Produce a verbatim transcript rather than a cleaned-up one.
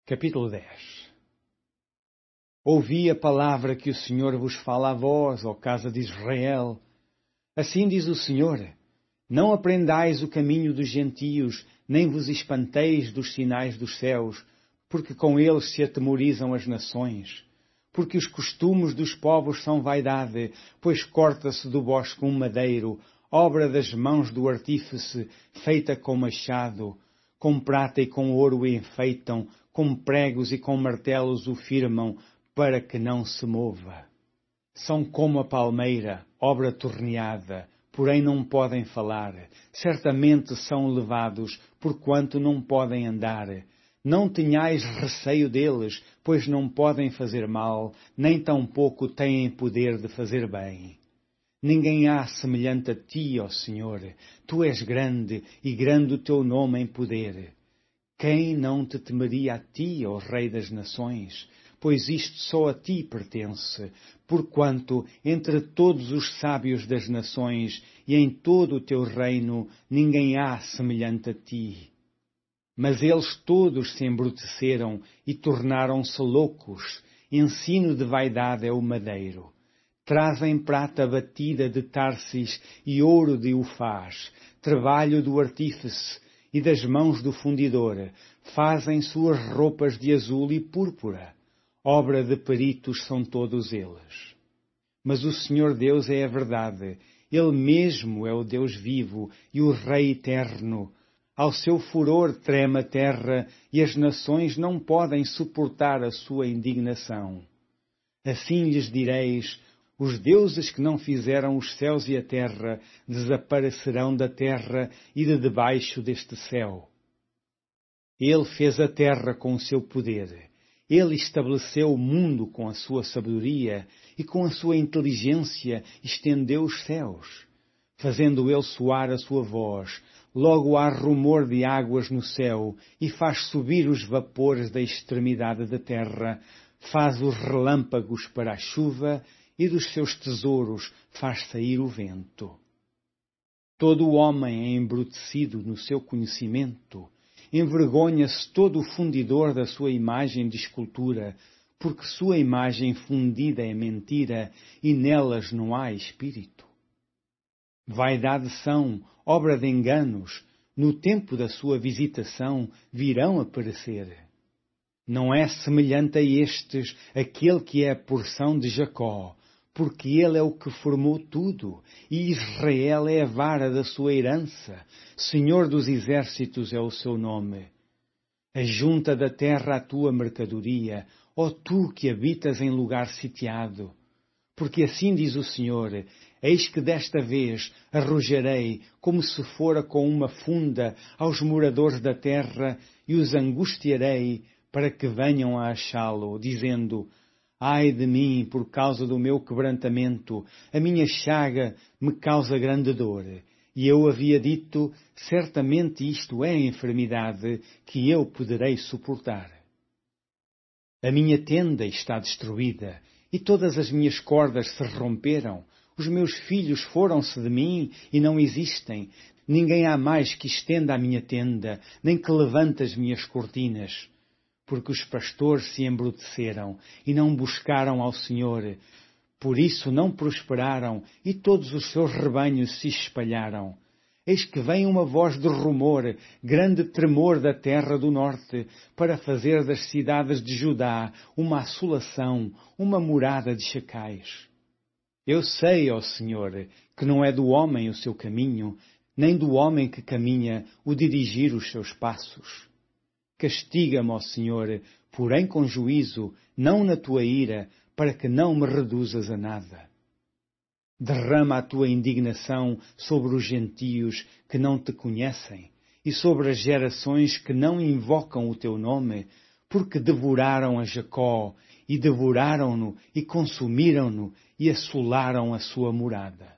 Capítulo dez. Ouvi a palavra que o Senhor vos fala a vós, ó casa de Israel. Assim diz o Senhor: não aprendais o caminho dos gentios, nem vos espanteis dos sinais dos céus, porque com eles se atemorizam as nações. Porque os costumes dos povos são vaidade, pois corta-se do bosque um madeiro, obra das mãos do artífice, feita com machado. Com prata e com ouro o enfeitam, com pregos e com martelos o firmam, para que não se mova. São como a palmeira, obra torneada, porém não podem falar. Certamente são levados, porquanto não podem andar. Não tenhais receio deles, pois não podem fazer mal, nem tampouco têm poder de fazer bem. Ninguém há semelhante a ti, ó Senhor. Tu és grande, e grande o teu nome em poder. Quem não te temeria a ti, ó Rei das Nações? Pois isto só a ti pertence, porquanto entre todos os sábios das nações e em todo o teu reino ninguém há semelhante a ti. Mas eles todos se embruteceram e tornaram-se loucos. Ensino de vaidade é o madeiro. Trazem prata batida de Tarsis e ouro de Ufaz, trabalho do artífice e das mãos do fundidor. Fazem suas roupas de azul e púrpura. Obra de peritos são todos eles. Mas o Senhor Deus é a verdade. Ele mesmo é o Deus vivo e o Rei eterno. Ao seu furor treme a terra e as nações não podem suportar a sua indignação. Assim lhes direis: os deuses que não fizeram os céus e a terra desaparecerão da terra e de debaixo deste céu. Ele fez a terra com o seu poder. Ele estabeleceu o mundo com a sua sabedoria e com a sua inteligência estendeu os céus. Fazendo ele soar a sua voz, logo há rumor de águas no céu e faz subir os vapores da extremidade da terra, faz os relâmpagos para a chuva e dos seus tesouros faz sair o vento. Todo o homem é embrutecido no seu conhecimento. Envergonha-se todo o fundidor da sua imagem de escultura, porque sua imagem fundida é mentira e nelas não há espírito. Vaidade são, obra de enganos, no tempo da sua visitação virão a perecer. Não é semelhante a estes aquele que é a porção de Jacó, porque ele é o que formou tudo, e Israel é a vara da sua herança. Senhor dos exércitos é o seu nome. Ajunta da terra a tua mercadoria, ó tu que habitas em lugar sitiado. Porque assim diz o Senhor: eis que desta vez arrojarei, como se fora com uma funda, aos moradores da terra, e os angustiarei, para que venham a achá-lo, dizendo: ai de mim, por causa do meu quebrantamento, a minha chaga me causa grande dor. E eu havia dito: certamente isto é enfermidade que eu poderei suportar. A minha tenda está destruída, e todas as minhas cordas se romperam. Os meus filhos foram-se de mim e não existem. Ninguém há mais que estenda a minha tenda, nem que levante as minhas cortinas. Porque os pastores se embruteceram e não buscaram ao Senhor. Por isso não prosperaram e todos os seus rebanhos se espalharam. Eis que vem uma voz de rumor, grande tremor da terra do norte, para fazer das cidades de Judá uma assolação, uma morada de chacais. Eu sei, ó Senhor, que não é do homem o seu caminho, nem do homem que caminha o dirigir os seus passos. Castiga-me, ó Senhor, porém com juízo, não na tua ira, para que não me reduzas a nada. Derrama a tua indignação sobre os gentios que não te conhecem e sobre as gerações que não invocam o teu nome, porque devoraram a Jacó e devoraram-no e consumiram-no e assolaram a sua morada.